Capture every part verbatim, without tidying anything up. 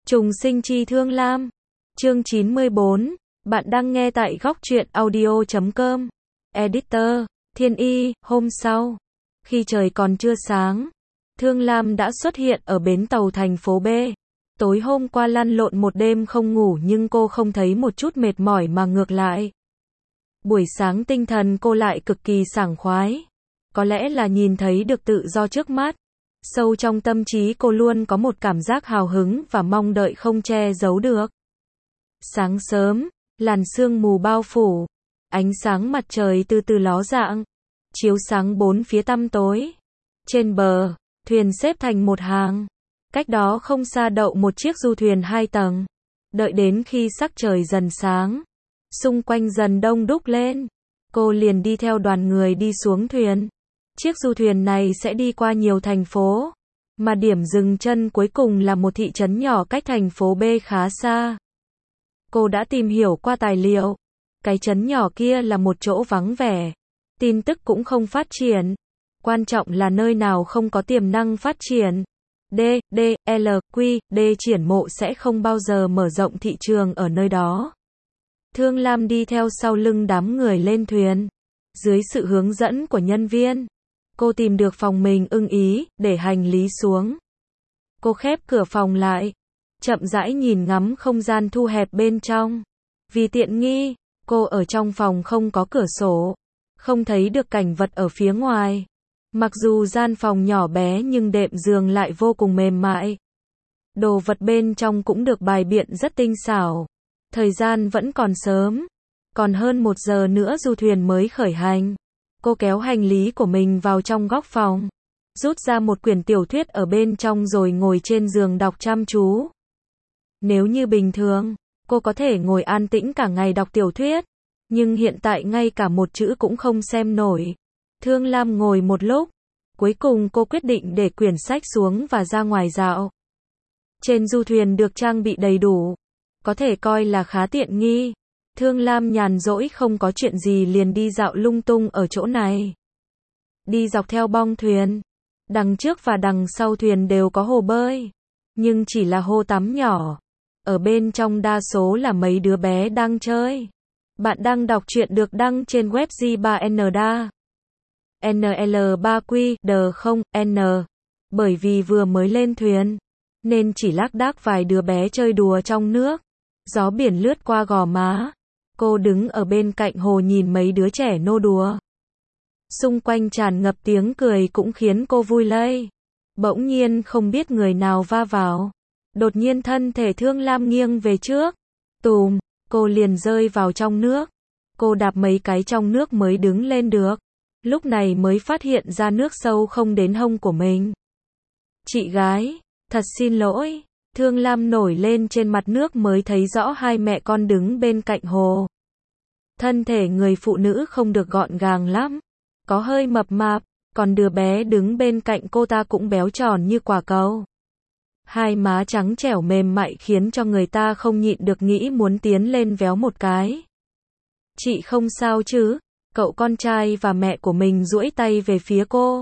Trùng sinh chi Thương Lam. Chương chín mươi bốn. Bạn đang nghe tại góc truyện audio chấm com. Editor, Thiên Y. Hôm sau, khi trời còn chưa sáng, Thương Lam đã xuất hiện ở bến tàu thành phố B. Tối hôm qua lăn lộn một đêm không ngủ nhưng cô không thấy một chút mệt mỏi mà ngược lại. Buổi sáng tinh thần cô lại cực kỳ sảng khoái. Có lẽ là nhìn thấy được tự do trước mắt. Sâu trong tâm trí cô luôn có một cảm giác hào hứng và mong đợi không che giấu được. Sáng sớm, làn sương mù bao phủ, ánh sáng mặt trời từ từ ló dạng, chiếu sáng bốn phía tăm tối. Trên bờ, thuyền xếp thành một hàng. Cách đó không xa đậu một chiếc du thuyền hai tầng. Đợi đến khi sắc trời dần sáng, xung quanh dần đông đúc lên, cô liền đi theo đoàn người đi xuống thuyền. Chiếc du thuyền này sẽ đi qua nhiều thành phố, mà điểm dừng chân cuối cùng là một thị trấn nhỏ cách thành phố B khá xa. Cô đã tìm hiểu qua tài liệu. Cái trấn nhỏ kia là một chỗ vắng vẻ, tin tức cũng không phát triển. Quan trọng là nơi nào không có tiềm năng phát triển. D, D, L, Q, D triển mộ sẽ không bao giờ mở rộng thị trường ở nơi đó. Thương Lam đi theo sau lưng đám người lên thuyền. Dưới sự hướng dẫn của nhân viên, cô tìm được phòng mình ưng ý, để hành lý xuống. Cô khép cửa phòng lại, chậm rãi nhìn ngắm không gian thu hẹp bên trong. Vì tiện nghi, cô ở trong phòng không có cửa sổ, không thấy được cảnh vật ở phía ngoài. Mặc dù gian phòng nhỏ bé nhưng đệm giường lại vô cùng mềm mại. Đồ vật bên trong cũng được bày biện rất tinh xảo. Thời gian vẫn còn sớm, còn hơn một giờ nữa du thuyền mới khởi hành. Cô kéo hành lý của mình vào trong góc phòng, rút ra một quyển tiểu thuyết ở bên trong rồi ngồi trên giường đọc chăm chú. Nếu như bình thường, cô có thể ngồi an tĩnh cả ngày đọc tiểu thuyết, nhưng hiện tại ngay cả một chữ cũng không xem nổi. Thương Lam ngồi một lúc, cuối cùng cô quyết định để quyển sách xuống và ra ngoài dạo. Trên du thuyền được trang bị đầy đủ, có thể coi là khá tiện nghi. Thương Lam nhàn rỗi không có chuyện gì liền đi dạo lung tung ở chỗ này. Đi dọc theo bong thuyền, đằng trước và đằng sau thuyền đều có hồ bơi, nhưng chỉ là hồ tắm nhỏ. Ở bên trong đa số là mấy đứa bé đang chơi. Bạn đang đọc truyện được đăng trên web G ba N D A. N L ba Q D không N. Bởi vì vừa mới lên thuyền, nên chỉ lác đác vài đứa bé chơi đùa trong nước. Gió biển lướt qua gò má. Cô đứng ở bên cạnh hồ nhìn mấy đứa trẻ nô đùa. Xung quanh tràn ngập tiếng cười cũng khiến cô vui lây. Bỗng nhiên không biết người nào va vào. Đột nhiên thân thể Thương Lam nghiêng về trước. Tùm, cô liền rơi vào trong nước. Cô đạp mấy cái trong nước mới đứng lên được. Lúc này mới phát hiện ra nước sâu không đến hông của mình. Chị gái, thật xin lỗi. Thương Lam nổi lên trên mặt nước mới thấy rõ hai mẹ con đứng bên cạnh hồ. Thân thể người phụ nữ không được gọn gàng lắm, có hơi mập mạp, còn đứa bé đứng bên cạnh cô ta cũng béo tròn như quả cầu. Hai má trắng trẻo mềm mại khiến cho người ta không nhịn được nghĩ muốn tiến lên véo một cái. Chị không sao chứ? Cậu con trai và mẹ của mình duỗi tay về phía cô.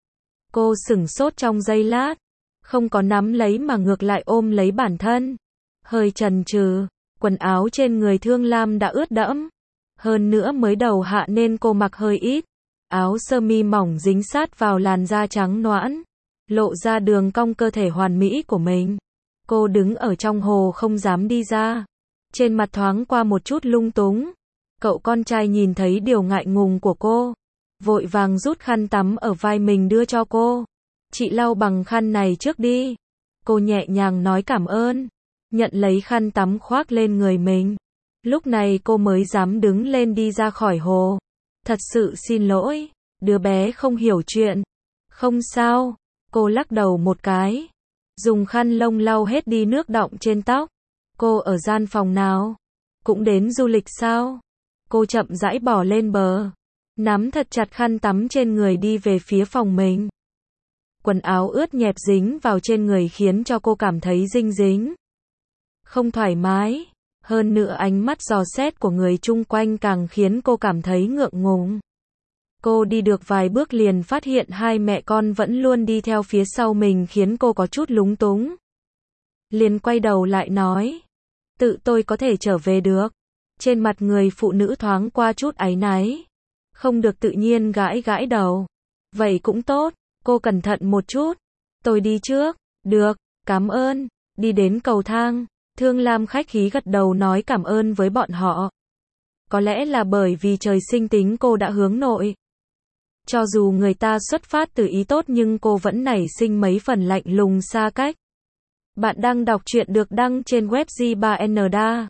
Cô sửng sốt trong giây lát, không có nắm lấy mà ngược lại ôm lấy bản thân. Hơi chần chừ, quần áo trên người Thương Lam đã ướt đẫm. Hơn nữa mới đầu hạ nên cô mặc hơi ít. Áo sơ mi mỏng dính sát vào làn da trắng nõn, lộ ra đường cong cơ thể hoàn mỹ của mình. Cô đứng ở trong hồ không dám đi ra. Trên mặt thoáng qua một chút lung túng. Cậu con trai nhìn thấy điều ngại ngùng của cô, vội vàng rút khăn tắm ở vai mình đưa cho cô. Chị lau bằng khăn này trước đi. Cô nhẹ nhàng nói cảm ơn, nhận lấy khăn tắm khoác lên người mình. Lúc này cô mới dám đứng lên đi ra khỏi hồ. Thật sự xin lỗi, đứa bé không hiểu chuyện. Không sao, cô lắc đầu một cái, dùng khăn lông lau hết đi nước đọng trên tóc. Cô ở gian phòng nào? Cũng đến du lịch sao? Cô chậm rãi bỏ lên bờ, nắm thật chặt khăn tắm trên người đi về phía phòng mình. Quần áo ướt nhẹp dính vào trên người khiến cho cô cảm thấy dinh dính, không thoải mái. Hơn nữa ánh mắt dò xét của người chung quanh càng khiến cô cảm thấy ngượng ngùng. Cô đi được vài bước liền phát hiện hai mẹ con vẫn luôn đi theo phía sau mình khiến cô có chút lúng túng. liền quay đầu lại nói. Tự tôi có thể trở về được. Trên mặt người phụ nữ thoáng qua chút áy náy. Không được tự nhiên gãi gãi đầu. Vậy cũng tốt, cô cẩn thận một chút. Tôi đi trước. Được, cảm ơn. Đi đến cầu thang, Thương Lam khách khí gật đầu nói cảm ơn với bọn họ. Có lẽ là bởi vì trời sinh tính cô đã hướng nội. Cho dù người ta xuất phát từ ý tốt nhưng cô vẫn nảy sinh mấy phần lạnh lùng xa cách. Bạn đang đọc truyện được đăng trên web G ba N D A.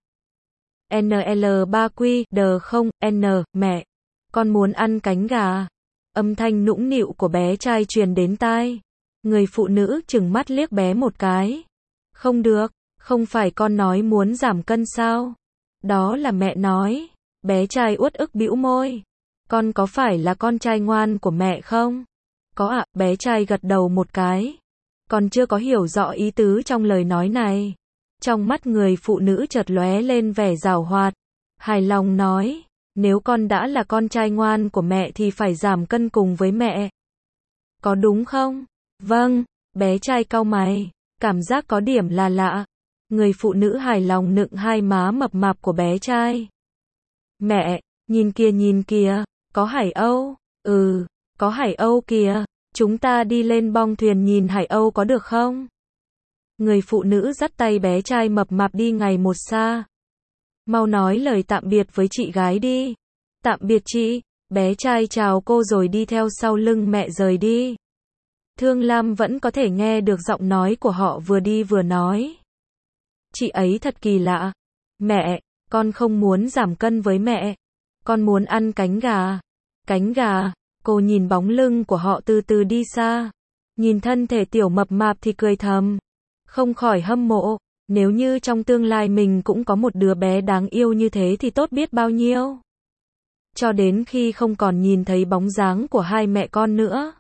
N L ba Q D không N, mẹ. Con muốn ăn cánh gà. Âm thanh nũng nịu của bé trai truyền đến tai. Người phụ nữ chừng mắt liếc bé một cái. Không được, không phải con nói muốn giảm cân sao? Đó là mẹ nói. Bé trai uất ức bĩu môi. Con có phải là con trai ngoan của mẹ không? Có ạ, bé trai gật đầu một cái. Còn chưa có hiểu rõ ý tứ trong lời nói này. Trong mắt người phụ nữ chợt lóe lên vẻ giảo hoạt. Hài lòng nói, nếu con đã là con trai ngoan của mẹ thì phải giảm cân cùng với mẹ. Có đúng không? Vâng, bé trai cau mày, cảm giác có điểm là lạ. Người phụ nữ hài lòng nựng hai má mập mạp của bé trai. Mẹ, nhìn kìa nhìn kìa, có hải âu, ừ, có hải âu kìa, chúng ta đi lên bong thuyền nhìn hải âu có được không? Người phụ nữ dắt tay bé trai mập mạp đi ngày một xa. Mau nói lời tạm biệt với chị gái đi. Tạm biệt chị, bé trai chào cô rồi đi theo sau lưng mẹ rời đi. Thương Lam vẫn có thể nghe được giọng nói của họ vừa đi vừa nói. Chị ấy thật kỳ lạ. Mẹ, con không muốn giảm cân với mẹ. Con muốn ăn cánh gà. Cánh gà, cô nhìn bóng lưng của họ từ từ đi xa. Nhìn thân thể tiểu mập mạp thì cười thầm. Không khỏi hâm mộ. Nếu như trong tương lai mình cũng có một đứa bé đáng yêu như thế thì tốt biết bao nhiêu. Cho đến khi không còn nhìn thấy bóng dáng của hai mẹ con nữa.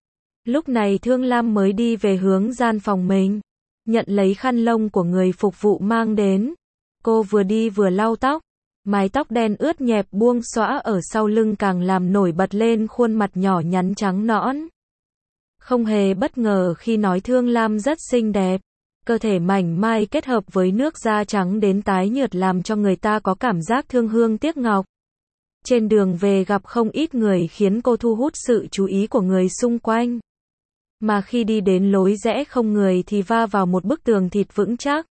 Lúc này Thương Lam mới đi về hướng gian phòng mình. Nhận lấy khăn lông của người phục vụ mang đến. Cô vừa đi vừa lau tóc. Mái tóc đen ướt nhẹp buông xõa ở sau lưng càng làm nổi bật lên khuôn mặt nhỏ nhắn trắng nõn. Không hề bất ngờ khi nói Thương Lam rất xinh đẹp. Cơ thể mảnh mai kết hợp với nước da trắng đến tái nhợt làm cho người ta có cảm giác thương hương tiếc ngọc. Trên đường về gặp không ít người khiến cô thu hút sự chú ý của người xung quanh. Mà khi đi đến lối rẽ không người thì va vào một bức tường thịt vững chắc.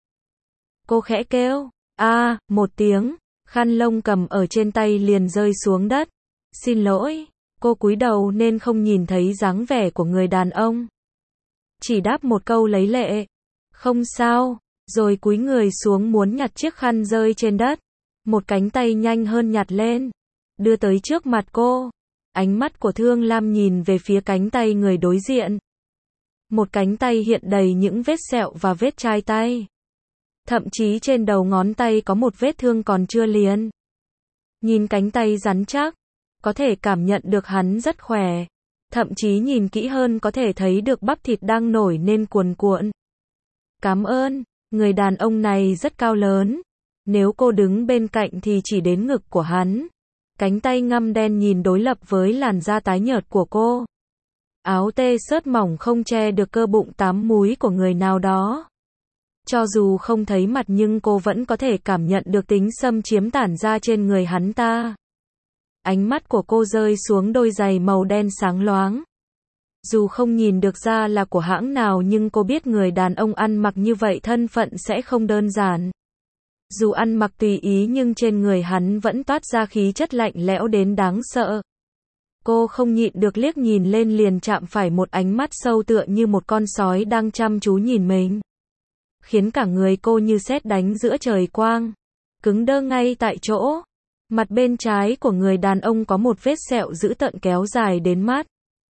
Cô khẽ kêu, a, một tiếng, khăn lông cầm ở trên tay liền rơi xuống đất. Xin lỗi, cô cúi đầu nên không nhìn thấy dáng vẻ của người đàn ông. Chỉ đáp một câu lấy lệ. Không sao, rồi cúi người xuống muốn nhặt chiếc khăn rơi trên đất. Một cánh tay nhanh hơn nhặt lên, đưa tới trước mặt cô. Ánh mắt của Thương Lam nhìn về phía cánh tay người đối diện. Một cánh tay hiện đầy những vết sẹo và vết chai tay. Thậm chí trên đầu ngón tay có một vết thương còn chưa liền. Nhìn cánh tay rắn chắc, có thể cảm nhận được hắn rất khỏe. Thậm chí nhìn kỹ hơn có thể thấy được bắp thịt đang nổi nên cuồn cuộn. Cảm ơn, người đàn ông này rất cao lớn. Nếu cô đứng bên cạnh thì chỉ đến ngực của hắn. Cánh tay ngăm đen nhìn đối lập với làn da tái nhợt của cô. Áo tê xớt mỏng không che được cơ bụng tám múi của người nào đó. Cho dù không thấy mặt nhưng cô vẫn có thể cảm nhận được tính xâm chiếm tản ra trên người hắn ta. Ánh mắt của cô rơi xuống đôi giày màu đen sáng loáng. Dù không nhìn được ra là của hãng nào nhưng cô biết người đàn ông ăn mặc như vậy thân phận sẽ không đơn giản. Dù ăn mặc tùy ý nhưng trên người hắn vẫn toát ra khí chất lạnh lẽo đến đáng sợ. Cô không nhịn được liếc nhìn lên liền chạm phải một ánh mắt sâu tựa như một con sói đang chăm chú nhìn mình. Khiến cả người cô như sét đánh giữa trời quang. Cứng đơ ngay tại chỗ. Mặt bên trái của người đàn ông có một vết sẹo dữ tợn kéo dài đến mắt.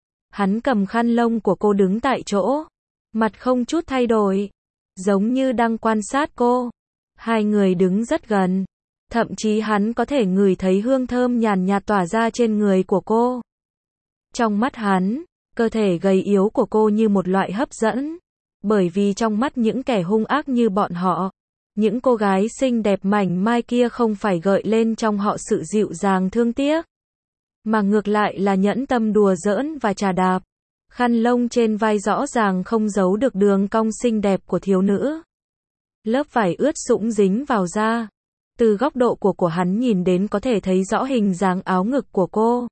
Hắn cầm khăn lông của cô đứng tại chỗ. Mặt không chút thay đổi. Giống như đang quan sát cô. Hai người đứng rất gần. Thậm chí hắn có thể ngửi thấy hương thơm nhàn nhạt tỏa ra trên người của cô. Trong mắt hắn, cơ thể gầy yếu của cô như một loại hấp dẫn. Bởi vì trong mắt những kẻ hung ác như bọn họ, những cô gái xinh đẹp mảnh mai kia không phải gợi lên trong họ sự dịu dàng thương tiếc. Mà ngược lại là nhẫn tâm đùa giỡn và trà đạp. Khăn lông trên vai rõ ràng không giấu được đường cong xinh đẹp của thiếu nữ. lớp vải ướt sũng dính vào da. Từ góc độ của của hắn nhìn đến có thể thấy rõ hình dáng áo ngực của cô.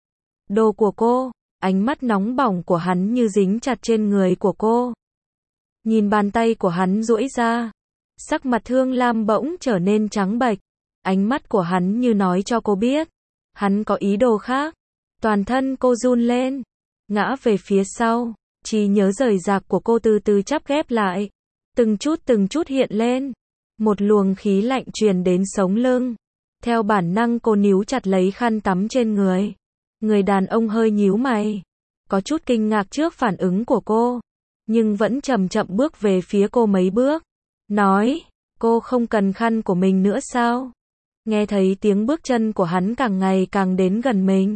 Đồ của cô, ánh mắt nóng bỏng của hắn như dính chặt trên người của cô. Nhìn bàn tay của hắn duỗi ra, sắc mặt Thương Lam bỗng trở nên trắng bệch. Ánh mắt của hắn như nói cho cô biết, hắn có ý đồ khác. Toàn thân cô run lên, ngã về phía sau, trí nhớ rời rạc của cô từ từ chắp ghép lại, từng chút từng chút hiện lên. Một luồng khí lạnh truyền đến sống lưng. Theo bản năng cô níu chặt lấy khăn tắm trên người. Người đàn ông hơi nhíu mày, có chút kinh ngạc trước phản ứng của cô, nhưng vẫn chậm chậm bước về phía cô mấy bước, nói, cô không cần khăn của mình nữa sao? Nghe thấy tiếng bước chân của hắn càng ngày càng đến gần mình.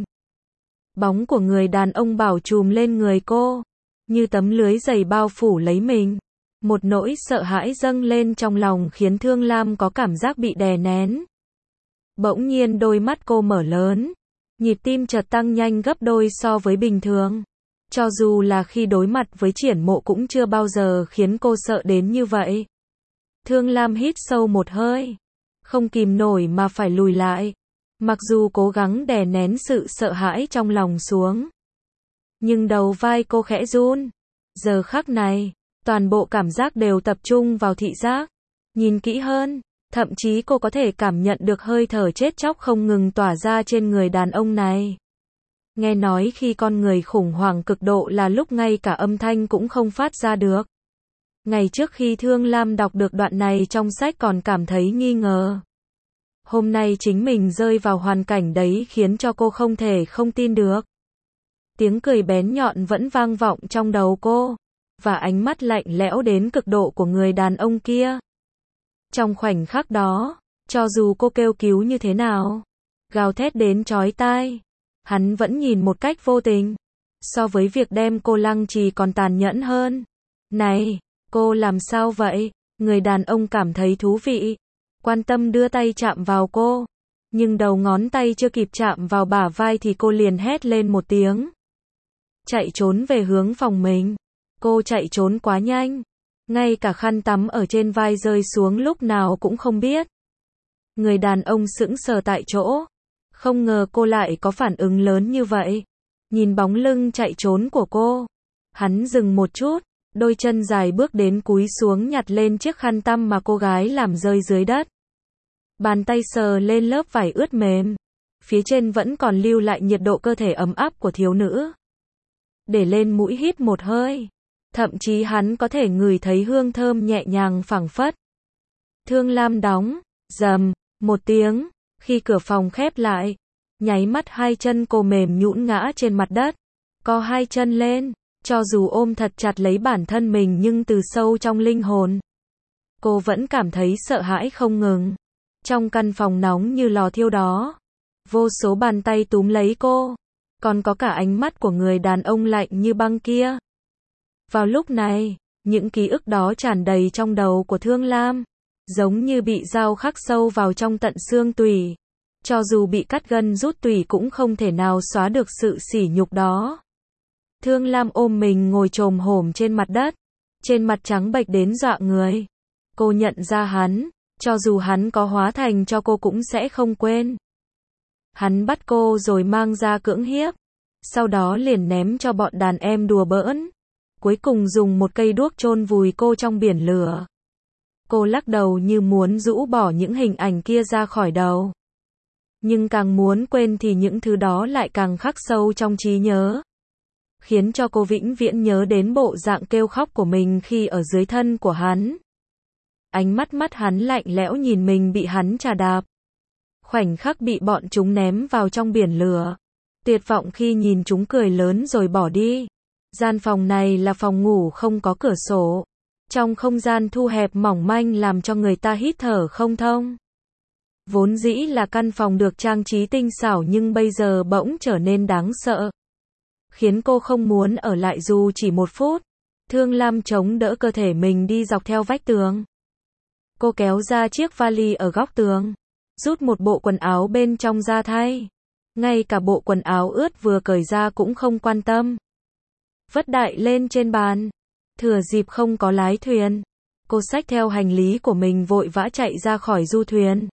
Bóng của người đàn ông bao trùm lên người cô, như tấm lưới dày bao phủ lấy mình. Một nỗi sợ hãi dâng lên trong lòng khiến Thương Lam có cảm giác bị đè nén. Bỗng nhiên đôi mắt cô mở lớn, nhịp tim chợt tăng nhanh gấp đôi so với bình thường. Cho dù là khi đối mặt với Triển Mộ cũng chưa bao giờ khiến cô sợ đến như vậy. Thương Lam hít sâu một hơi, không kìm nổi mà phải lùi lại. Mặc dù cố gắng đè nén sự sợ hãi trong lòng xuống, nhưng đầu vai cô khẽ run. Giờ khắc này, toàn bộ cảm giác đều tập trung vào thị giác. Nhìn kỹ hơn, thậm chí cô có thể cảm nhận được hơi thở chết chóc không ngừng tỏa ra trên người đàn ông này. Nghe nói khi con người khủng hoảng cực độ là lúc ngay cả âm thanh cũng không phát ra được. Ngày trước khi Thương Lam đọc được đoạn này trong sách còn cảm thấy nghi ngờ. Hôm nay chính mình rơi vào hoàn cảnh đấy khiến cho cô không thể không tin được. Tiếng cười bén nhọn vẫn vang vọng trong đầu cô, và ánh mắt lạnh lẽo đến cực độ của người đàn ông kia. Trong khoảnh khắc đó, cho dù cô kêu cứu như thế nào, gào thét đến chói tai, hắn vẫn nhìn một cách vô tình. So với việc đem cô lăng trì còn tàn nhẫn hơn. Này, cô làm sao vậy? Người đàn ông cảm thấy thú vị, quan tâm đưa tay chạm vào cô. Nhưng đầu ngón tay chưa kịp chạm vào bả vai thì cô liền hét lên một tiếng. Chạy trốn về hướng phòng mình. Cô chạy trốn quá nhanh, ngay cả khăn tắm ở trên vai rơi xuống lúc nào cũng không biết. Người đàn ông sững sờ tại chỗ, không ngờ cô lại có phản ứng lớn như vậy. Nhìn bóng lưng chạy trốn của cô, hắn dừng một chút, đôi chân dài bước đến cúi xuống nhặt lên chiếc khăn tăm mà cô gái làm rơi dưới đất. Bàn tay sờ lên lớp vải ướt mềm, phía trên vẫn còn lưu lại nhiệt độ cơ thể ấm áp của thiếu nữ. Để lên mũi hít một hơi, thậm chí hắn có thể ngửi thấy hương thơm nhẹ nhàng phảng phất. Thương Lam đóng, rầm, một tiếng, khi cửa phòng khép lại, nháy mắt hai chân cô mềm nhũn ngã trên mặt đất, co hai chân lên, cho dù ôm thật chặt lấy bản thân mình nhưng từ sâu trong linh hồn, cô vẫn cảm thấy sợ hãi không ngừng. Trong căn phòng nóng như lò thiêu đó, vô số bàn tay túm lấy cô, còn có cả ánh mắt của người đàn ông lạnh như băng kia. Vào lúc này, những ký ức đó tràn đầy trong đầu của Thương Lam, giống như bị dao khắc sâu vào trong tận xương tủy. Cho dù bị cắt gân rút tủy cũng không thể nào xóa được sự sỉ nhục đó. Thương Lam ôm mình ngồi chồm hổm trên mặt đất, trên mặt trắng bệch đến dọa người. Cô nhận ra hắn, cho dù hắn có hóa thành cho cô cũng sẽ không quên. Hắn bắt cô rồi mang ra cưỡng hiếp, sau đó liền ném cho bọn đàn em đùa bỡn. Cuối cùng dùng một cây đuốc chôn vùi cô trong biển lửa. Cô lắc đầu như muốn rũ bỏ những hình ảnh kia ra khỏi đầu. Nhưng càng muốn quên thì những thứ đó lại càng khắc sâu trong trí nhớ. Khiến cho cô vĩnh viễn nhớ đến bộ dạng kêu khóc của mình khi ở dưới thân của hắn. Ánh mắt mắt hắn lạnh lẽo nhìn mình bị hắn trà đạp. Khoảnh khắc bị bọn chúng ném vào trong biển lửa. Tuyệt vọng khi nhìn chúng cười lớn rồi bỏ đi. Gian phòng này là phòng ngủ không có cửa sổ. Trong không gian thu hẹp mỏng manh làm cho người ta hít thở không thông. Vốn dĩ là căn phòng được trang trí tinh xảo nhưng bây giờ bỗng trở nên đáng sợ. Khiến cô không muốn ở lại dù chỉ một phút. Thương Lam chống đỡ cơ thể mình đi dọc theo vách tường. Cô kéo ra chiếc vali ở góc tường, rút một bộ quần áo bên trong ra thay. Ngay cả bộ quần áo ướt vừa cởi ra cũng không quan tâm. Vất đại lên trên bàn. Thừa dịp không có lái thuyền, Cô xách theo hành lý của mình vội vã chạy ra khỏi du thuyền.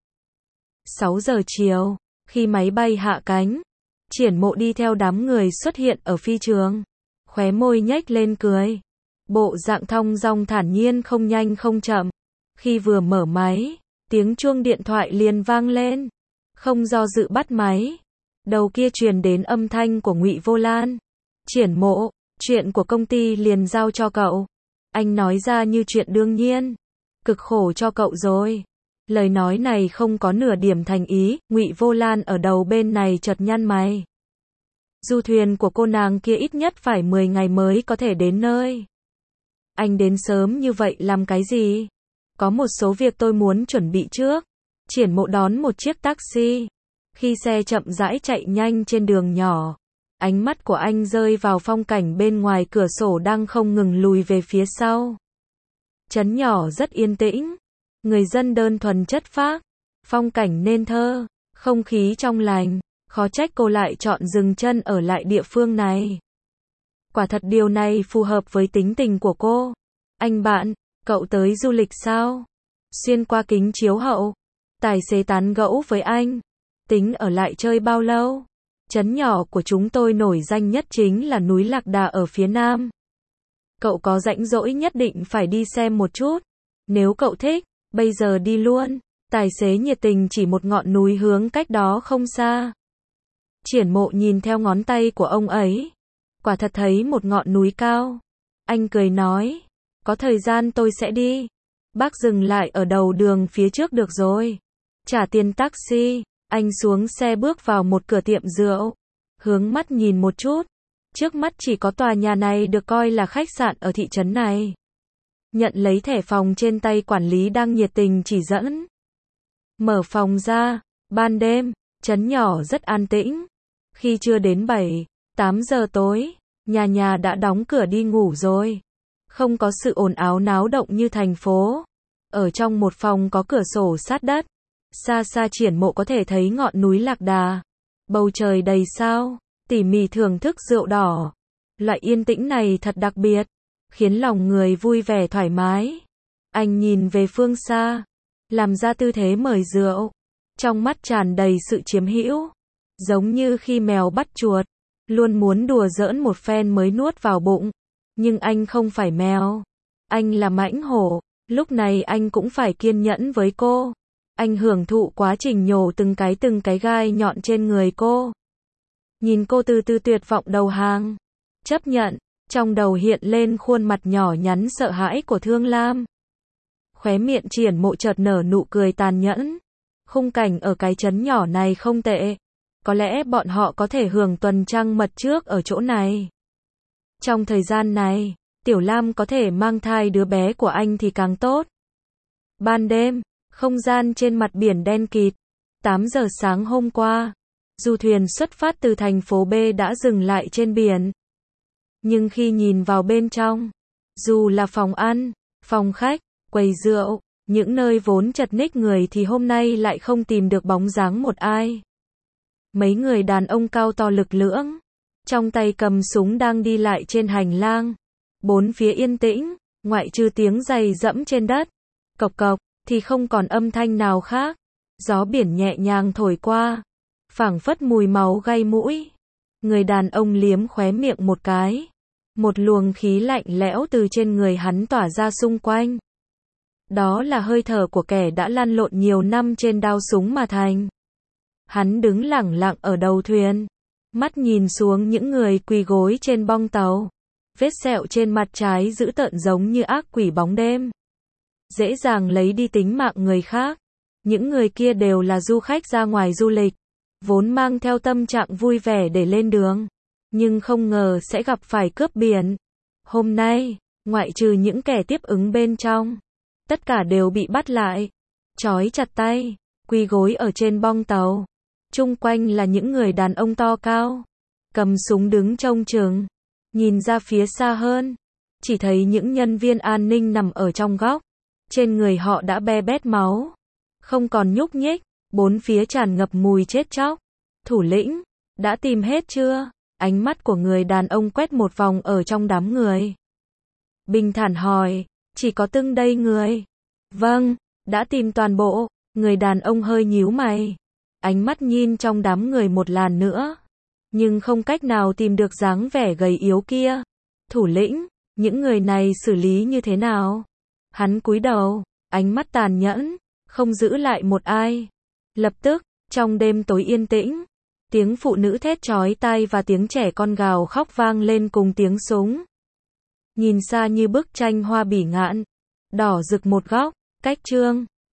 sáu giờ chiều, khi máy bay hạ cánh, Triển Mộ đi theo đám người xuất hiện ở phi trường. Khóe môi nhếch lên cười. Bộ dạng thong dong thản nhiên không nhanh không chậm. Khi vừa mở máy, tiếng chuông điện thoại liền vang lên. Không do dự bắt máy. Đầu kia truyền đến âm thanh của Ngụy Vô Lan. Triển Mộ, chuyện của công ty liền giao cho cậu. Anh nói ra như chuyện đương nhiên. Cực khổ cho cậu rồi. Lời nói này không có nửa điểm thành ý. Ngụy Vô Lan ở đầu bên này chợt nhăn mày. Du thuyền của cô nàng kia ít nhất phải mười ngày mới có thể đến nơi. Anh đến sớm như vậy làm cái gì? Có một số việc tôi muốn chuẩn bị trước. Triển Mộ đón một chiếc taxi. Khi xe chậm rãi chạy nhanh trên đường nhỏ, ánh mắt của anh rơi vào phong cảnh bên ngoài cửa sổ đang không ngừng lùi về phía sau. Trấn nhỏ rất yên tĩnh, người dân đơn thuần chất phác, phong cảnh nên thơ, không khí trong lành, khó trách cô lại chọn dừng chân ở lại địa phương này. Quả thật điều này phù hợp với tính tình của cô. Anh bạn, cậu tới du lịch sao? Xuyên qua kính chiếu hậu, tài xế tán gẫu với anh. Tính ở lại chơi bao lâu? Trấn nhỏ của chúng tôi nổi danh nhất chính là núi Lạc Đà ở phía nam. Cậu có rảnh rỗi nhất định phải đi xem một chút. Nếu cậu thích, bây giờ đi luôn. Tài xế nhiệt tình chỉ một ngọn núi hướng cách đó không xa. Triển Mộ nhìn theo ngón tay của ông ấy. Quả thật thấy một ngọn núi cao. Anh cười nói, có thời gian tôi sẽ đi. Bác dừng lại ở đầu đường phía trước được rồi. Trả tiền taxi. Anh xuống xe bước vào một cửa tiệm rượu. Hướng mắt nhìn một chút. Trước mắt chỉ có tòa nhà này được coi là khách sạn ở thị trấn này. Nhận lấy thẻ phòng trên tay quản lý đang nhiệt tình chỉ dẫn. Mở phòng ra. Ban đêm, trấn nhỏ rất an tĩnh. Khi chưa đến bảy, tám giờ tối, nhà nhà đã đóng cửa đi ngủ rồi. Không có sự ồn ào náo động như thành phố. Ở trong một phòng có cửa sổ sát đất. Xa xa Triển Mộ có thể thấy ngọn núi Lạc Đà. Bầu trời đầy sao, tỉ mỉ thưởng thức rượu đỏ. Loại yên tĩnh này thật đặc biệt, khiến lòng người vui vẻ thoải mái. Anh nhìn về phương xa, làm ra tư thế mời rượu. Trong mắt tràn đầy sự chiếm hữu. Giống như khi mèo bắt chuột, luôn muốn đùa giỡn một phen mới nuốt vào bụng. Nhưng anh không phải mèo. Anh là mãnh hổ. Lúc này anh cũng phải kiên nhẫn với cô. Anh hưởng thụ quá trình nhổ từng cái từng cái gai nhọn trên người cô. Nhìn cô từ từ tuyệt vọng đầu hàng. Chấp nhận, trong đầu hiện lên khuôn mặt nhỏ nhắn sợ hãi của Thương Lam. Khóe miệng Triển Mộ chợt nở nụ cười tàn nhẫn. Khung cảnh ở cái trấn nhỏ này không tệ. Có lẽ bọn họ có thể hưởng tuần trăng mật trước ở chỗ này. Trong thời gian này, Tiểu Lam có thể mang thai đứa bé của anh thì càng tốt. Ban đêm, không gian trên mặt biển đen kịt. tám giờ sáng hôm qua, du thuyền xuất phát từ thành phố B đã dừng lại trên biển. Nhưng khi nhìn vào bên trong, dù là phòng ăn, phòng khách, quầy rượu, những nơi vốn chật ních người thì hôm nay lại không tìm được bóng dáng một ai. Mấy người đàn ông cao to lực lưỡng, trong tay cầm súng đang đi lại trên hành lang. Bốn phía yên tĩnh, ngoại trừ tiếng giày dẫm trên đất, cộc cộc, thì không còn âm thanh nào khác. Gió biển nhẹ nhàng thổi qua, phảng phất mùi máu gây mũi. Người đàn ông liếm khóe miệng một cái. Một luồng khí lạnh lẽo từ trên người hắn tỏa ra xung quanh. Đó là hơi thở của kẻ đã lăn lộn nhiều năm trên đao súng mà thành. Hắn đứng lẳng lặng ở đầu thuyền, mắt nhìn xuống những người quỳ gối trên bong tàu. Vết sẹo trên mặt trái dữ tợn giống như ác quỷ bóng đêm. Dễ dàng lấy đi tính mạng người khác. Những người kia đều là du khách ra ngoài du lịch, vốn mang theo tâm trạng vui vẻ để lên đường, nhưng không ngờ sẽ gặp phải cướp biển. Hôm nay, ngoại trừ những kẻ tiếp ứng bên trong, tất cả đều bị bắt lại, trói chặt tay, quỳ gối ở trên bong tàu. Chung quanh là những người đàn ông to cao, cầm súng đứng trông chừng. Nhìn ra phía xa hơn, chỉ thấy những nhân viên an ninh nằm ở trong góc. Trên người họ đã be bét máu, không còn nhúc nhích, bốn phía tràn ngập mùi chết chóc. Thủ lĩnh, đã tìm hết chưa? Ánh mắt của người đàn ông quét một vòng ở trong đám người. Bình thản hỏi, Chỉ có từng đây người. Vâng, đã tìm toàn bộ. Người đàn ông hơi nhíu mày. Ánh mắt nhìn trong đám người một làn nữa. Nhưng không cách nào tìm được dáng vẻ gầy yếu kia. Thủ lĩnh, những người này xử lý như thế nào? Hắn cúi đầu, ánh mắt tàn nhẫn, không giữ lại một ai. Lập tức, trong đêm tối yên tĩnh, tiếng phụ nữ thét chói tai và tiếng trẻ con gào khóc vang lên cùng tiếng súng. Nhìn xa như bức tranh hoa bỉ ngạn, đỏ rực một góc, cách Trương